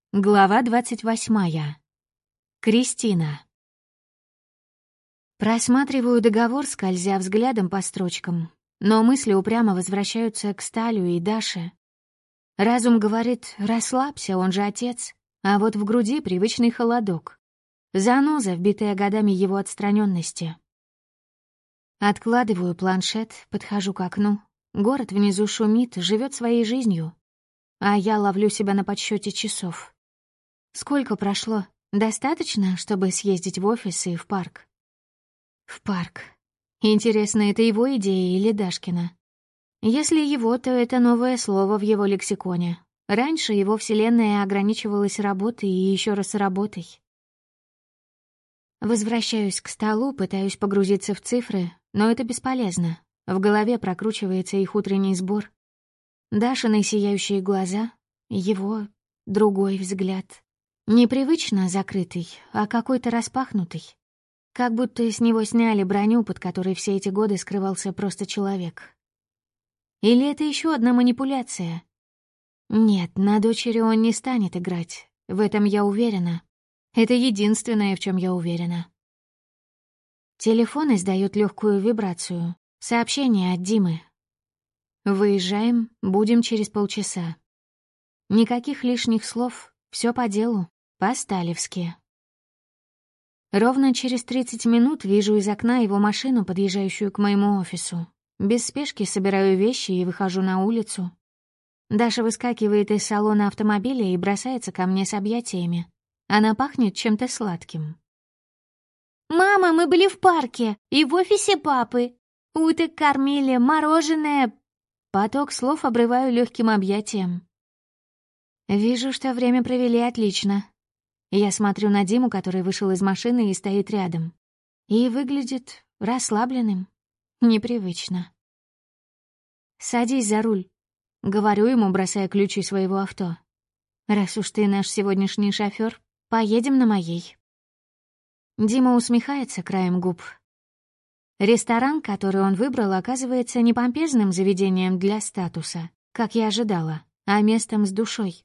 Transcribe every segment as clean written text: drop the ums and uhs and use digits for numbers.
Глава 28. Кристина. Просматриваю договор, скользя взглядом по строчкам, но мысли упрямо возвращаются к Сталю и Даше. Разум говорит: расслабься, он же отец, а вот в груди привычный холодок. Заноза, вбитая годами его отстраненности. Откладываю планшет, подхожу к окну. Город внизу шумит, живет своей жизнью, а я ловлю себя на подсчете часов. Сколько прошло? Достаточно, чтобы съездить в офис и в парк? В парк. Интересно, это его идея или Дашкина? Если его, то это новое слово в его лексиконе. Раньше его вселенная ограничивалась работой и еще раз работой. Возвращаюсь к столу, пытаюсь погрузиться в цифры, но это бесполезно. В голове прокручивается их утренний сбор. Дашины сияющие глаза, его другой взгляд. Непривычно закрытый, а какой-то распахнутый. Как будто с него сняли броню, под которой все эти годы скрывался просто человек. Или это еще одна манипуляция? Нет, на дочери он не станет играть. В этом я уверена. Это единственное, в чем я уверена. Телефон издает легкую вибрацию. Сообщение от Димы. Выезжаем, будем через полчаса. Никаких лишних слов, все по делу. По-сталевски. Ровно через 30 минут вижу из окна его машину, подъезжающую к моему офису. Без спешки собираю вещи и выхожу на улицу. Даша выскакивает из салона автомобиля и бросается ко мне с объятиями. Она пахнет чем-то сладким. «Мама, мы были в парке и в офисе папы. Уток кормили, мороженое...» Поток слов обрываю легким объятием. Вижу, что время провели отлично. Я смотрю на Диму, который вышел из машины и стоит рядом. И выглядит расслабленным. Непривычно. «Садись за руль», — говорю ему, бросая ключи своего авто. «Раз уж ты наш сегодняшний шофёр, поедем на моей». Дима усмехается краем губ. Ресторан, который он выбрал, оказывается не помпезным заведением для статуса, как я ожидала, а местом с душой.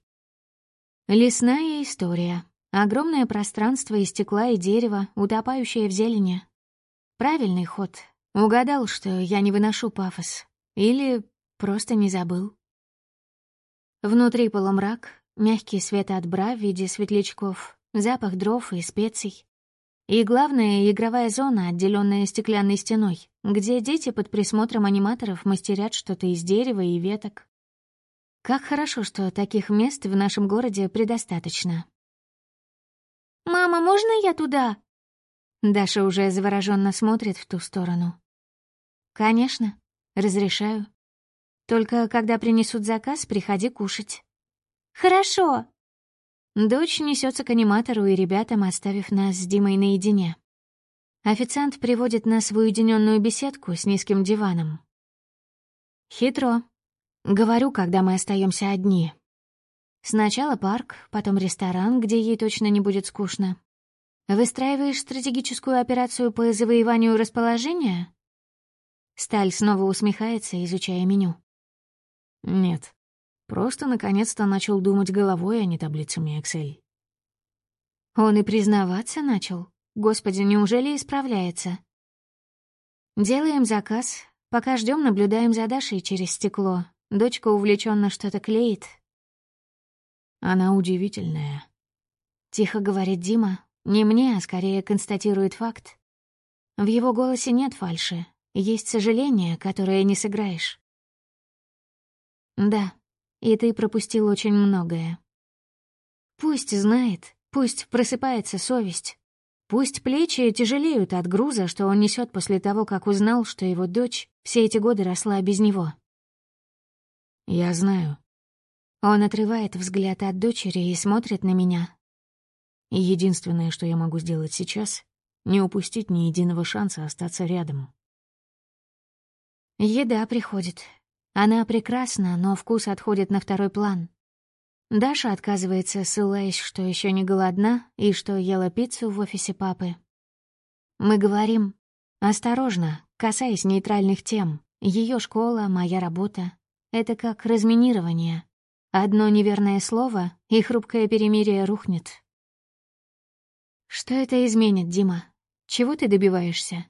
Лесная история. Огромное пространство из стекла и дерева, утопающее в зелени. Правильный ход. Угадал, что я не выношу пафос. Или просто не забыл. Внутри полумрак, мягкий свет от бра в виде светлячков, запах дров и специй. И главное — игровая зона, отделенная стеклянной стеной, где дети под присмотром аниматоров мастерят что-то из дерева и веток. Как хорошо, что таких мест в нашем городе предостаточно. «Мама, можно я туда?» Даша уже завороженно смотрит в ту сторону. «Конечно, разрешаю. Только когда принесут заказ, приходи кушать». «Хорошо». Дочь несется к аниматору и ребятам, оставив нас с Димой наедине. Официант приводит нас в уединенную беседку с низким диваном. Хитро. Говорю, когда мы остаемся одни. Сначала парк, потом ресторан, где ей точно не будет скучно. Выстраиваешь стратегическую операцию по завоеванию расположения? Сталь снова усмехается, изучая меню. Нет, просто наконец-то начал думать головой, а не таблицами Excel. Он и признаваться начал. Господи, неужели исправляется? Делаем заказ. Пока ждем, наблюдаем за Дашей через стекло. Дочка увлеченно что-то клеит. Она удивительная. Тихо говорит Дима. Не мне, а скорее констатирует факт. В его голосе нет фальши. Есть сожаление, которое не сыграешь. Да, и ты пропустил очень многое. Пусть знает, пусть просыпается совесть. Пусть плечи тяжелеют от груза, что он несет после того, как узнал, что его дочь все эти годы росла без него. Я знаю. Он отрывает взгляд от дочери и смотрит на меня. И единственное, что я могу сделать сейчас, не упустить ни единого шанса остаться рядом. Еда приходит. Она прекрасна, но вкус отходит на второй план. Даша отказывается, ссылаясь, что еще не голодна и что ела пиццу в офисе папы. Мы говорим осторожно, касаясь нейтральных тем. Ее школа, моя работа. Это как разминирование. Одно неверное слово, и хрупкое перемирие рухнет. Что это изменит, Дима? Чего ты добиваешься?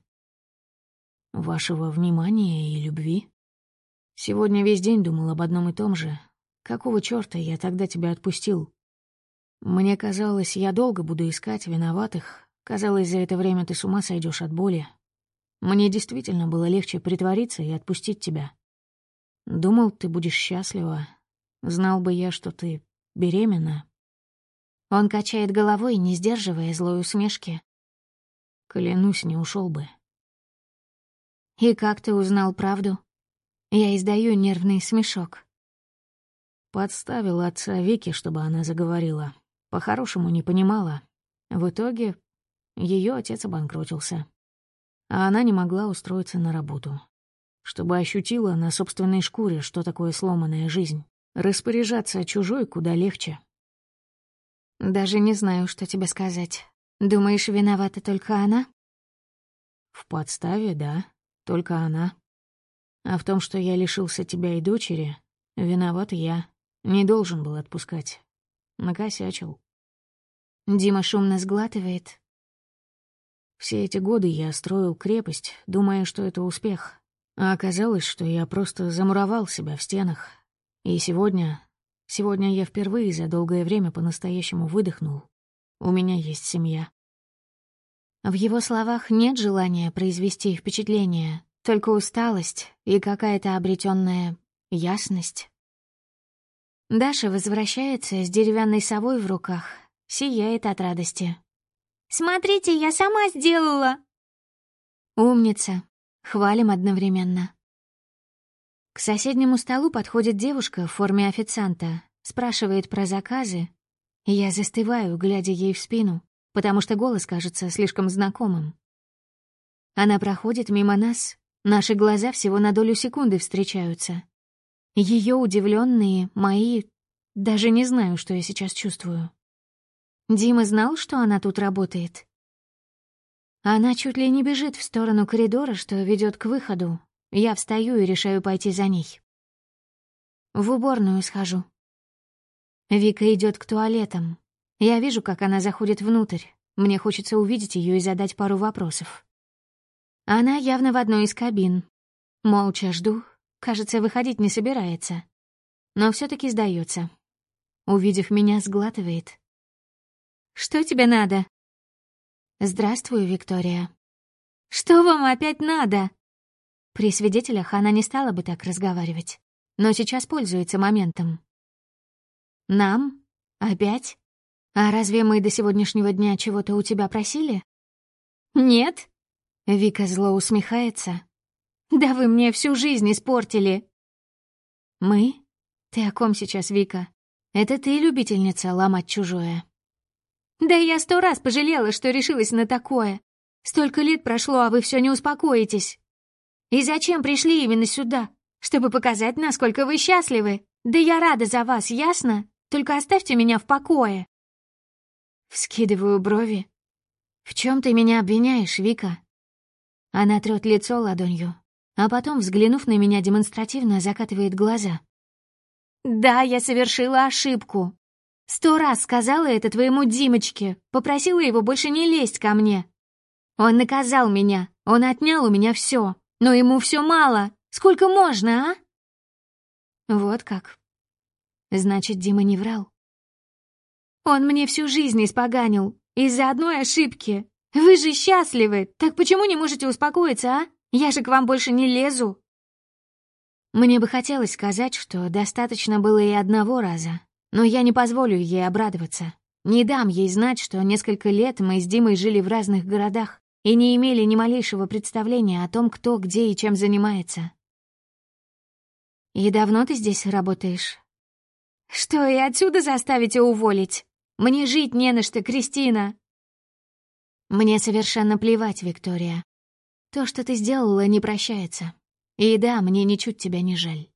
Вашего внимания и любви. Сегодня весь день думал об одном и том же. Какого чёрта я тогда тебя отпустил? Мне казалось, я долго буду искать виноватых. Казалось, за это время ты с ума сойдёшь от боли. Мне действительно было легче притвориться и отпустить тебя. Думал, ты будешь счастлива. Знал бы я, что ты беременна. Он качает головой, не сдерживая злой усмешки. Клянусь, не ушел бы. И как ты узнал правду? Я издаю нервный смешок. Подставил отца Вики, чтобы она заговорила. По-хорошему не понимала. В итоге ее отец обанкротился. А она не могла устроиться на работу. Чтобы ощутила на собственной шкуре, что такое сломанная жизнь. Распоряжаться чужой куда легче. Даже не знаю, что тебе сказать. Думаешь, виновата только она? В подставе, да, только она. А в том, что я лишился тебя и дочери, виноват я. Не должен был отпускать. Накосячил. Дима шумно сглатывает. Все эти годы я строил крепость, думая, что это успех. А оказалось, что я просто замуровал себя в стенах. И сегодня я впервые за долгое время по-настоящему выдохнул. У меня есть семья. В его словах нет желания произвести впечатление, только усталость и какая-то обретенная ясность. Даша возвращается с деревянной совой в руках, сияет от радости. «Смотрите, я сама сделала!» Умница. Хвалим одновременно. К соседнему столу подходит девушка в форме официанта, спрашивает про заказы. Я застываю, глядя ей в спину, потому что голос кажется слишком знакомым. Она проходит мимо нас, наши глаза всего на долю секунды встречаются. Ее удивленные, мои... Даже не знаю, что я сейчас чувствую. Дима знал, что она тут работает? Она чуть ли не бежит в сторону коридора, что ведет к выходу. Я встаю и решаю пойти за ней. В уборную схожу. Вика идет к туалетам. Я вижу, как она заходит внутрь. Мне хочется увидеть ее и задать пару вопросов. Она явно в одной из кабин. Молча жду. Кажется, выходить не собирается. Но все-таки сдается. Увидев меня, сглатывает. «Что тебе надо?» «Здравствуй, Виктория». «Что вам опять надо?» При свидетелях она не стала бы так разговаривать, но сейчас пользуется моментом. «Нам? Опять? А разве мы до сегодняшнего дня чего-то у тебя просили?» «Нет?» Вика зло усмехается. «Да вы мне всю жизнь испортили!» «Мы? Ты о ком сейчас, Вика? Это ты любительница ломать чужое?» «Да я 100 раз пожалела, что решилась на такое. Столько лет прошло, а вы все не успокоитесь. И зачем пришли именно сюда? Чтобы показать, насколько вы счастливы? Да я рада за вас, ясно? Только оставьте меня в покое». Вскидываю брови. «В чем ты меня обвиняешь, Вика?» Она трёт лицо ладонью, а потом, взглянув на меня, демонстративно закатывает глаза. «Да, я совершила ошибку. 100 раз сказала это твоему Димочке, попросила его больше не лезть ко мне. Он наказал меня, он отнял у меня все, но ему все мало. Сколько можно, а?» Вот как. Значит, Дима не врал. «Он мне всю жизнь испоганил из-за одной ошибки. Вы же счастливы, так почему не можете успокоиться, а? Я же к вам больше не лезу». Мне бы хотелось сказать, что достаточно было и одного раза, но я не позволю ей обрадоваться. Не дам ей знать, что несколько лет мы с Димой жили в разных городах и не имели ни малейшего представления о том, кто, где и чем занимается. «И давно ты здесь работаешь?» «Что, и отсюда заставите уволить? Мне жить не на что, Кристина!» «Мне совершенно плевать, Виктория. То, что ты сделала, не прощается. И да, мне ничуть тебя не жаль.